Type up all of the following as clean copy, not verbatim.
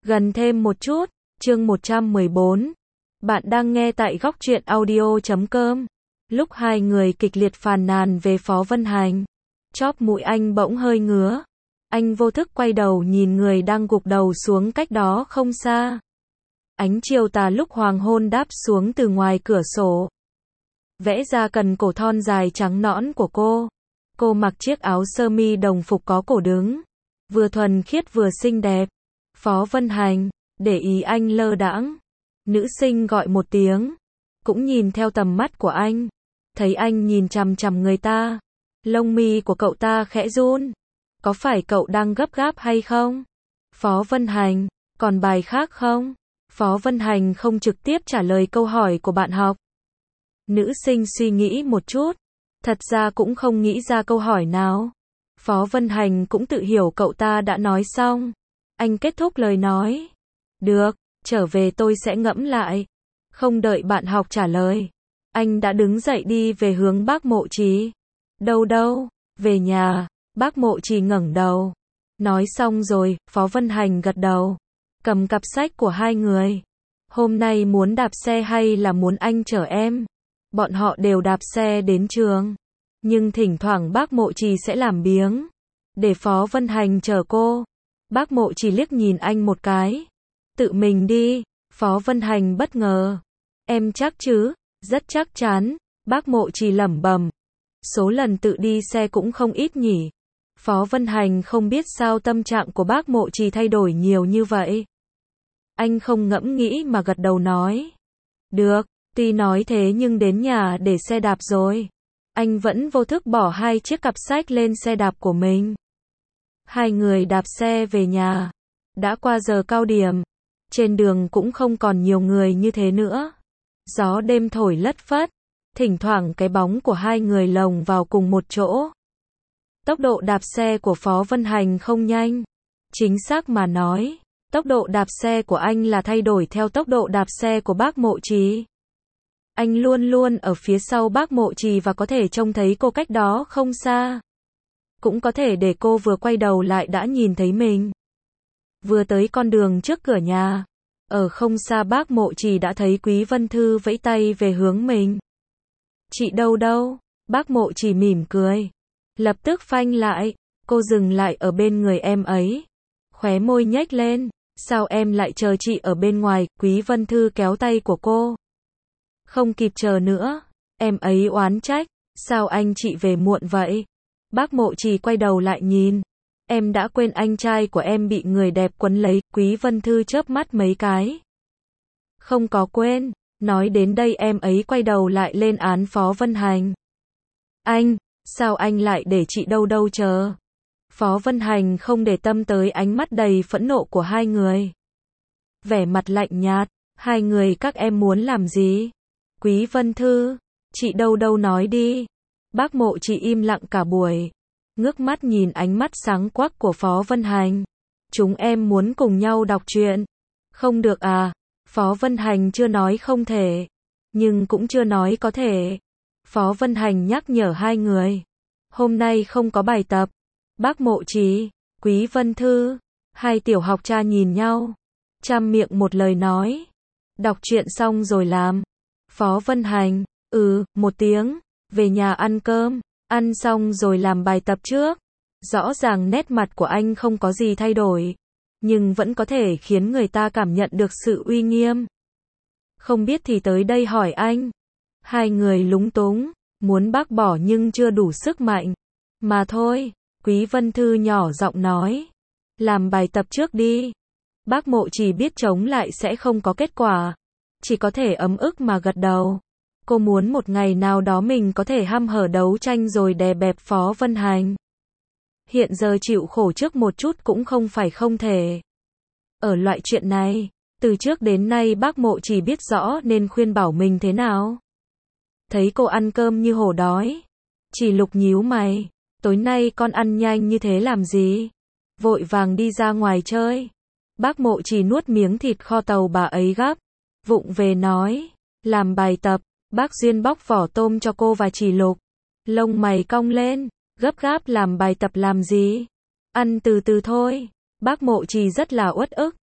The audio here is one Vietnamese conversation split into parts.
Gần thêm một chút, chương 114. Bạn đang nghe tại góc truyện audio.com. Lúc hai người kịch liệt phàn nàn về Phó Vân Hành, chóp mũi anh bỗng hơi ngứa. Anh vô thức quay đầu nhìn người đang gục đầu xuống cách đó không xa. Ánh chiều tà lúc hoàng hôn đáp xuống từ ngoài cửa sổ, vẽ ra cần cổ thon dài trắng nõn của cô. Cô mặc chiếc áo sơ mi đồng phục có cổ đứng, vừa thuần khiết vừa xinh đẹp. Phó Vân Hành, để ý anh lơ đãng. Nữ sinh gọi một tiếng, cũng nhìn theo tầm mắt của anh. Thấy anh nhìn chằm chằm người ta, lông mi của cậu ta khẽ run. Có phải cậu đang gấp gáp hay không? Phó Vân Hành, còn bài khác không? Phó Vân Hành không trực tiếp trả lời câu hỏi của bạn học. Nữ sinh suy nghĩ một chút, thật ra cũng không nghĩ ra câu hỏi nào. Phó Vân Hành cũng tự hiểu cậu ta đã nói xong. Anh kết thúc lời nói. Được, trở về tôi sẽ ngẫm lại. Không đợi bạn học trả lời, anh đã đứng dậy đi về hướng Bác Mộ Trì. Đâu đâu, về nhà. Bác Mộ Trì ngẩng đầu. Nói xong rồi, Phó Vân Hành gật đầu, cầm cặp sách của hai người. Hôm nay muốn đạp xe hay là muốn anh chở em? Bọn họ đều đạp xe đến trường, nhưng thỉnh thoảng Bác Mộ Trì sẽ làm biếng để Phó Vân Hành chở cô. Bác Mộ Trì liếc nhìn anh một cái. Tự mình đi. Phó Vân Hành bất ngờ. Em chắc chứ? Rất chắc chắn. Bác Mộ Trì lẩm bẩm. Số lần tự đi xe cũng không ít nhỉ. Phó Vân Hành không biết sao tâm trạng của Bác Mộ Trì thay đổi nhiều như vậy. Anh không ngẫm nghĩ mà gật đầu nói. Được, tuy nói thế nhưng đến nhà để xe đạp rồi. Anh vẫn vô thức bỏ hai chiếc cặp sách lên xe đạp của mình. Hai người đạp xe về nhà. Đã qua giờ cao điểm. Trên đường cũng không còn nhiều người như thế nữa. Gió đêm thổi lất phất. Thỉnh thoảng cái bóng của hai người lồng vào cùng một chỗ. Tốc độ đạp xe của Phó Vân Hành không nhanh. Chính xác mà nói, tốc độ đạp xe của anh là thay đổi theo tốc độ đạp xe của Bác Mộ Trì. Anh luôn luôn ở phía sau Bác Mộ Trì và có thể trông thấy cô cách đó không xa. Cũng có thể để cô vừa quay đầu lại đã nhìn thấy mình. Vừa tới con đường trước cửa nhà, ở không xa Bác Mộ Trì đã thấy Quý Vân Thư vẫy tay về hướng mình. Chị đâu đâu? Bác Mộ Trì mỉm cười, lập tức phanh lại. Cô dừng lại ở bên người em ấy, khóe môi nhếch lên. Sao em lại chờ chị ở bên ngoài? Quý Vân Thư kéo tay của cô. Không kịp chờ nữa. Em ấy oán trách. Sao anh chị về muộn vậy? Bác Mộ Trì quay đầu lại nhìn. Em đã quên anh trai của em bị người đẹp quấn lấy. Quý Vân Thư chớp mắt mấy cái. Không có quên. Nói đến đây em ấy quay đầu lại lên án Phó Vân Hành. Anh, sao anh lại để chị đâu đâu chờ? Phó Vân Hành không để tâm tới ánh mắt đầy phẫn nộ của hai người. Vẻ mặt lạnh nhạt. Hai người các em muốn làm gì? Quý Vân Thư, chị đâu đâu nói đi. Bác Mộ Trì im lặng cả buổi, ngước mắt nhìn ánh mắt sáng quắc của Phó Vân Hành. Chúng em muốn cùng nhau đọc truyện. Không được à? Phó Vân Hành chưa nói không thể, nhưng cũng chưa nói có thể. Phó Vân Hành nhắc nhở hai người. Hôm nay không có bài tập. Bác Mộ Trì, Quý Vân Thư, hai tiểu học trà nhìn nhau, chăm miệng một lời nói. Đọc truyện xong rồi làm. Phó Vân Hành, một tiếng, về nhà ăn cơm, ăn xong rồi làm bài tập trước. Rõ ràng nét mặt của anh không có gì thay đổi, nhưng vẫn có thể khiến người ta cảm nhận được sự uy nghiêm. Không biết thì tới đây hỏi anh. Hai người lúng túng, muốn bác bỏ nhưng chưa đủ sức mạnh. Mà thôi, Quý Vân Thư nhỏ giọng nói. Làm bài tập trước đi. Bác Mộ Trì biết chống lại sẽ không có kết quả, chỉ có thể ấm ức mà gật đầu. Cô muốn một ngày nào đó mình có thể hăm hở đấu tranh rồi đè bẹp Phó Vân Hành. Hiện giờ chịu khổ trước một chút cũng không phải không thể. Ở loại chuyện này, từ trước đến nay Bác Mộ Trì biết rõ nên khuyên bảo mình thế nào. Thấy cô ăn cơm như hổ đói, Chỉ Lục nhíu mày. Tối nay con ăn nhanh như thế làm gì? Vội vàng đi ra ngoài chơi. Bác Mộ Trì nuốt miếng thịt kho tàu bà ấy gắp, vụng về nói. Làm bài tập. Bác Duyên bóc vỏ tôm cho cô và Chỉ Lục. Lông mày cong lên. Gấp gáp làm bài tập làm gì? Ăn từ từ thôi. Bác Mộ Trì rất là uất ức.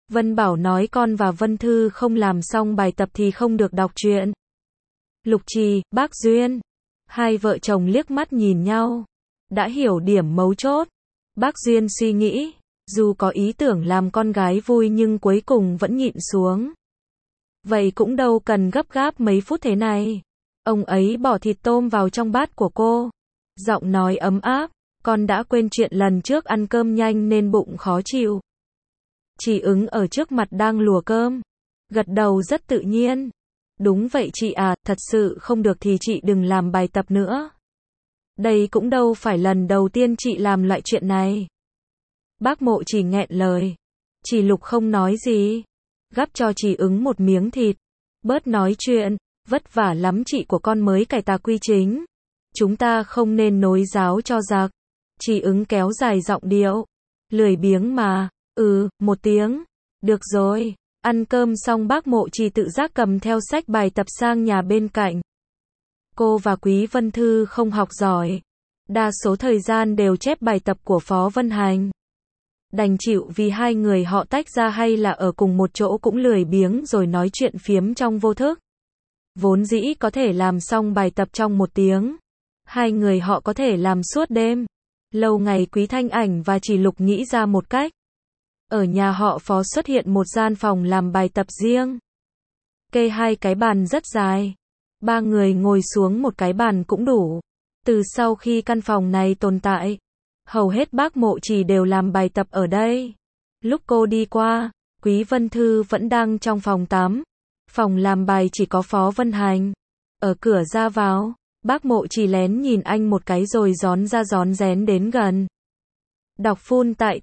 Vân Bảo nói con và Vân Thư không làm xong bài tập thì không được đọc truyện. Lục Trì, bác Duyên. Hai vợ chồng liếc mắt nhìn nhau. Đã hiểu điểm mấu chốt. Bác Duyên suy nghĩ, dù có ý tưởng làm con gái vui nhưng cuối cùng vẫn nhịn xuống. Vậy cũng đâu cần gấp gáp mấy phút thế này. Ông ấy bỏ thịt tôm vào trong bát của cô. Giọng nói ấm áp, con đã quên chuyện lần trước ăn cơm nhanh nên bụng khó chịu. Chị Ứng ở trước mặt đang lùa cơm. Gật đầu rất tự nhiên. Đúng vậy chị à, thật sự không được thì chị đừng làm bài tập nữa. Đây cũng đâu phải lần đầu tiên chị làm loại chuyện này. Bác Mộ chỉ nghẹn lời. Chị Lục không nói gì. Gắp cho chị Ứng một miếng thịt. Bớt nói chuyện, vất vả lắm chị của con mới cải tà quy chính. Chúng ta không nên nối giáo cho giặc. Chị Ứng kéo dài giọng điệu. Lười biếng mà, một tiếng. Được rồi. Ăn cơm xong bác Mộ chỉ tự giác cầm theo sách bài tập sang nhà bên cạnh. Cô và Quý Vân Thư không học giỏi. Đa số thời gian đều chép bài tập của Phó Vân Hành. Đành chịu vì hai người họ tách ra hay là ở cùng một chỗ cũng lười biếng rồi nói chuyện phiếm trong vô thức. Vốn dĩ có thể làm xong bài tập trong 1 tiếng. Hai người họ có thể làm suốt đêm. Lâu ngày Quý Thanh Ảnh và Chỉ Lục nghĩ ra một cách. Ở nhà họ Phó xuất hiện một gian phòng làm bài tập riêng. Kê 2 cái bàn rất dài. 3 người ngồi xuống một cái bàn cũng đủ. Từ sau khi căn phòng này tồn tại, hầu hết bác Mộ chỉ đều làm bài tập ở đây. Lúc cô đi qua, Quý Vân Thư vẫn đang trong phòng tắm. Phòng làm bài chỉ có Phó Vân Hành. Ở cửa ra vào, bác Mộ chỉ lén nhìn anh một cái rồi rón ra rón rén đến gần. Đọc full tại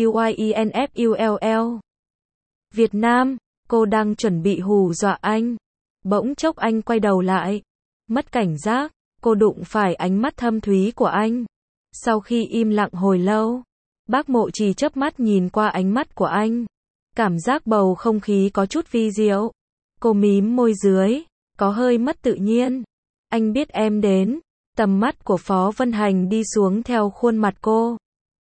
TAUYINFULL. Việt Nam, cô đang chuẩn bị hù dọa anh. Bỗng chốc anh quay đầu lại. Mất cảnh giác, cô đụng phải ánh mắt thâm thúy của anh. Sau khi im lặng hồi lâu, bác Mộ chỉ chớp mắt nhìn qua ánh mắt của anh. Cảm giác bầu không khí có chút vi diệu. Cô mím môi dưới, có hơi mất tự nhiên. Anh biết em đến. Tầm mắt của Phó Vân Hành đi xuống theo khuôn mặt cô.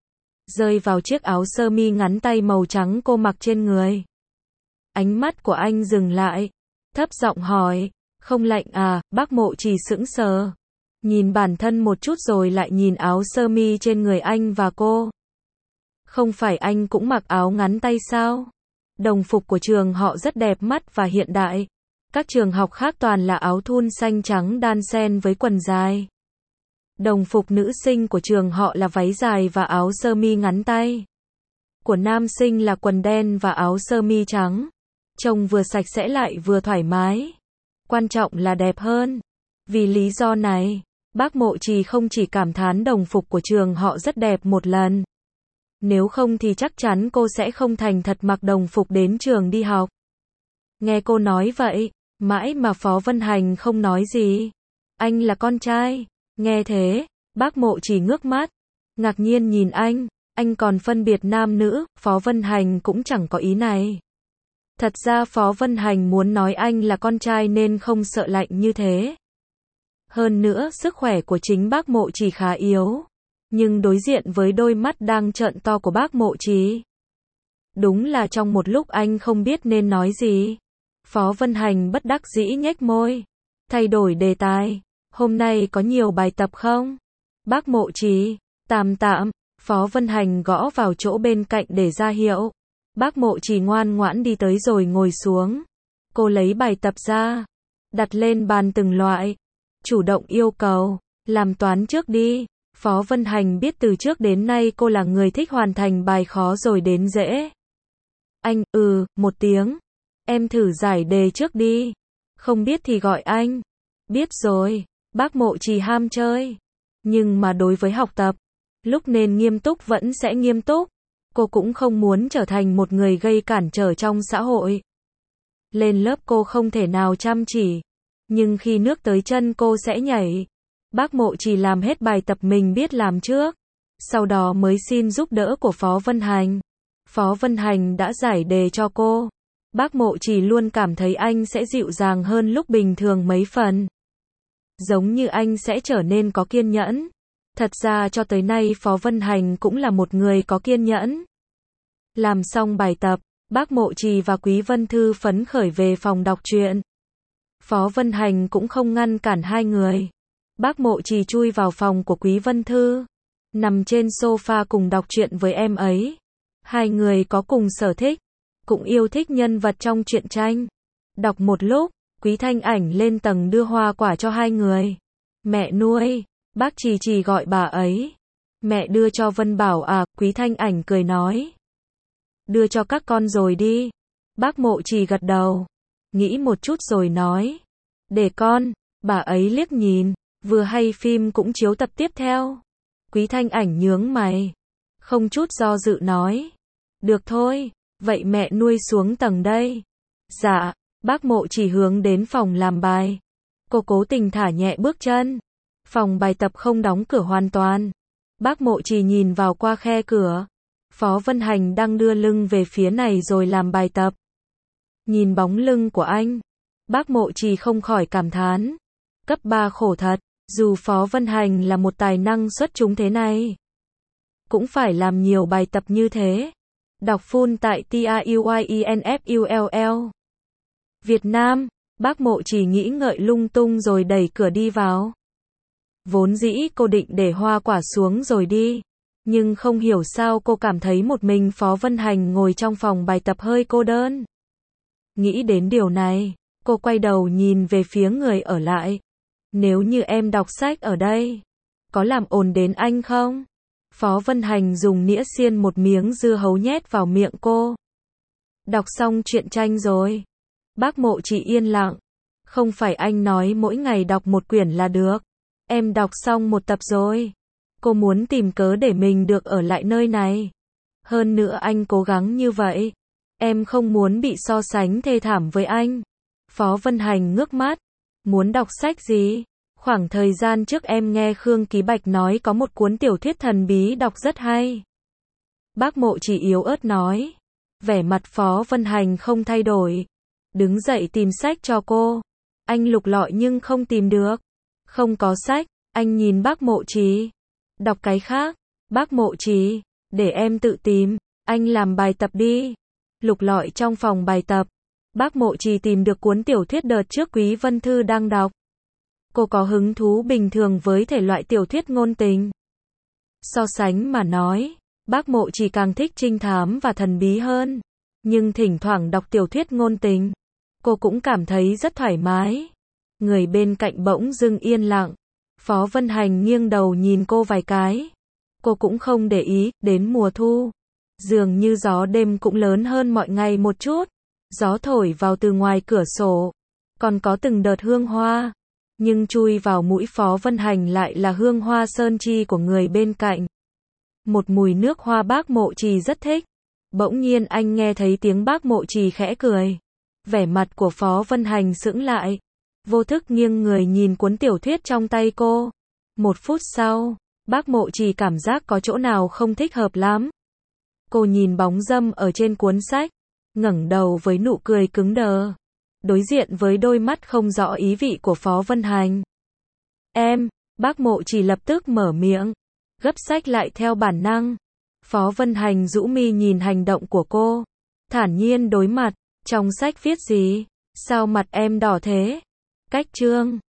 Rơi vào chiếc áo sơ mi ngắn tay màu trắng cô mặc trên người. Ánh mắt của anh dừng lại. Thấp giọng hỏi, không lạnh à, bác Mộ chỉ sững sờ. Nhìn bản thân một chút rồi lại nhìn áo sơ mi trên người anh và cô. Không phải anh cũng mặc áo ngắn tay sao? Đồng phục của trường họ rất đẹp mắt và hiện đại. Các trường học khác toàn là áo thun xanh trắng đan xen với quần dài. Đồng phục nữ sinh của trường họ là váy dài và áo sơ mi ngắn tay. Của nam sinh là quần đen và áo sơ mi trắng. Trông vừa sạch sẽ lại vừa thoải mái. Quan trọng là đẹp hơn. Vì lý do này, bác Mộ chỉ không chỉ cảm thán đồng phục của trường họ rất đẹp một lần. Nếu không thì chắc chắn cô sẽ không thành thật mặc đồng phục đến trường đi học. Nghe cô nói vậy, mãi mà Phó Vân Hành không nói gì. Anh là con trai. Nghe thế, bác Mộ chỉ ngước mắt. Ngạc nhiên nhìn anh còn phân biệt nam nữ, Phó Vân Hành cũng chẳng có ý này. Thật ra Phó Vân Hành muốn nói anh là con trai nên không sợ lạnh như thế. Hơn nữa, sức khỏe của chính bác Mộ chỉ khá yếu. Nhưng đối diện với đôi mắt đang trợn to của bác Mộ chỉ. Đúng là trong một lúc anh không biết nên nói gì. Phó Vân Hành bất đắc dĩ nhếch môi. Thay đổi đề tài. Hôm nay có nhiều bài tập không? Bác Mộ chỉ. Tạm. Phó Vân Hành gõ vào chỗ bên cạnh để ra hiệu. Bác Mộ chỉ ngoan ngoãn đi tới rồi ngồi xuống. Cô lấy bài tập ra. Đặt lên bàn từng loại. Chủ động yêu cầu. Làm toán trước đi. Phó Vân Hành biết từ trước đến nay cô là người thích hoàn thành bài khó rồi đến dễ. Anh, một tiếng. Em thử giải đề trước đi. Không biết thì gọi anh. Biết rồi. Bác Mộ chỉ ham chơi. Nhưng mà đối với học tập, lúc nên nghiêm túc vẫn sẽ nghiêm túc. Cô cũng không muốn trở thành một người gây cản trở trong xã hội. Lên lớp cô không thể nào chăm chỉ. Nhưng khi nước tới chân cô sẽ nhảy. Bác Mộ chỉ làm hết bài tập mình biết làm trước. Sau đó mới xin giúp đỡ của Phó Vân Hành. Phó Vân Hành đã giải đề cho cô. Bác Mộ chỉ luôn cảm thấy anh sẽ dịu dàng hơn lúc bình thường mấy phần. Giống như anh sẽ trở nên có kiên nhẫn. Thật ra cho tới nay Phó Vân Hành cũng là một người có kiên nhẫn. Làm xong bài tập, Bác Mộ Trì và Quý Vân Thư phấn khởi về phòng đọc truyện. Phó Vân Hành cũng không ngăn cản hai người. Bác Mộ Trì chui vào phòng của Quý Vân Thư, nằm trên sofa cùng đọc truyện với em ấy. Hai người có cùng sở thích, cũng yêu thích nhân vật trong truyện tranh. Đọc một lúc, Quý Thanh Ảnh lên tầng đưa hoa quả cho hai người. Mẹ nuôi, bác Trì Trì gọi bà ấy. Mẹ đưa cho Vân Bảo à, Quý Thanh Ảnh cười nói. Đưa cho các con rồi đi. Bác Mộ Trì gật đầu, nghĩ một chút rồi nói. Để con, bà ấy liếc nhìn, vừa hay phim cũng chiếu tập tiếp theo. Quý Thanh Ảnh nhướng mày, không chút do dự nói. Được thôi, vậy mẹ nuôi xuống tầng đây. Dạ, bác Mộ Trì hướng đến phòng làm bài. Cô cố tình thả nhẹ bước chân. Phòng bài tập không đóng cửa hoàn toàn. Bác Mộ Trì nhìn vào qua khe cửa. Phó Vân Hành đang đưa lưng về phía này rồi làm bài tập. Nhìn bóng lưng của anh, bác Mộ Trì không khỏi cảm thán. Cấp 3 khổ thật, dù Phó Vân Hành là một tài năng xuất chúng thế này, cũng phải làm nhiều bài tập như thế. Đọc full tại TAUYINFULL. Việt Nam, bác Mộ Trì nghĩ ngợi lung tung rồi đẩy cửa đi vào. Vốn dĩ cô định để hoa quả xuống rồi đi, nhưng không hiểu sao cô cảm thấy một mình Phó Vân Hành ngồi trong phòng bài tập hơi cô đơn. Nghĩ đến điều này, cô quay đầu nhìn về phía người ở lại. Nếu như em đọc sách ở đây, có làm ồn đến anh không? Phó Vân Hành dùng nĩa xiên một miếng dưa hấu nhét vào miệng cô. Đọc xong truyện tranh rồi. Bác Mộ Trì yên lặng. Không phải anh nói mỗi ngày đọc một quyển là được. Em đọc xong một tập rồi. Cô muốn tìm cớ để mình được ở lại nơi này. Hơn nữa anh cố gắng như vậy. Em không muốn bị so sánh thê thảm với anh. Phó Vân Hành ngước mắt. Muốn đọc sách gì? Khoảng thời gian trước em nghe Khương Ký Bạch nói có một cuốn tiểu thuyết thần bí đọc rất hay. Bác Mộ Trì yếu ớt nói. Vẻ mặt Phó Vân Hành không thay đổi. Đứng dậy tìm sách cho cô. Anh lục lọi nhưng không tìm được. Không có sách, anh nhìn bác Mộ Trì. Đọc cái khác. Bác Mộ Trì, để em tự tìm, anh làm bài tập đi. Lục lọi trong phòng bài tập. Bác Mộ Trì tìm được cuốn tiểu thuyết đợt trước Quý Vân Thư đang đọc. Cô có hứng thú bình thường với thể loại tiểu thuyết ngôn tình. So sánh mà nói, bác Mộ Trì càng thích trinh thám và thần bí hơn. Nhưng thỉnh thoảng đọc tiểu thuyết ngôn tình, cô cũng cảm thấy rất thoải mái. Người bên cạnh bỗng dưng yên lặng. Phó Vân Hành nghiêng đầu nhìn cô vài cái. Cô cũng không để ý. Đến mùa thu, dường như gió đêm cũng lớn hơn mọi ngày một chút. Gió thổi vào từ ngoài cửa sổ, còn có từng đợt hương hoa. Nhưng chui vào mũi Phó Vân Hành lại là hương hoa sơn chi của người bên cạnh. Một mùi nước hoa bác Mộ Trì rất thích. Bỗng nhiên anh nghe thấy tiếng bác Mộ Trì khẽ cười. Vẻ mặt của Phó Vân Hành sững lại. Vô thức nghiêng người nhìn cuốn tiểu thuyết trong tay cô. Một phút sau, bác Mộ Trì cảm giác có chỗ nào không thích hợp lắm. Cô nhìn bóng râm ở trên cuốn sách, ngẩng đầu với nụ cười cứng đờ, đối diện với đôi mắt không rõ ý vị của Phó Vân Hành. Em, bác Mộ Trì lập tức mở miệng, gấp sách lại theo bản năng. Phó Vân Hành rũ mi nhìn hành động của cô, thản nhiên đối mặt. Trong sách viết gì? Sao mặt em đỏ thế? Cách chương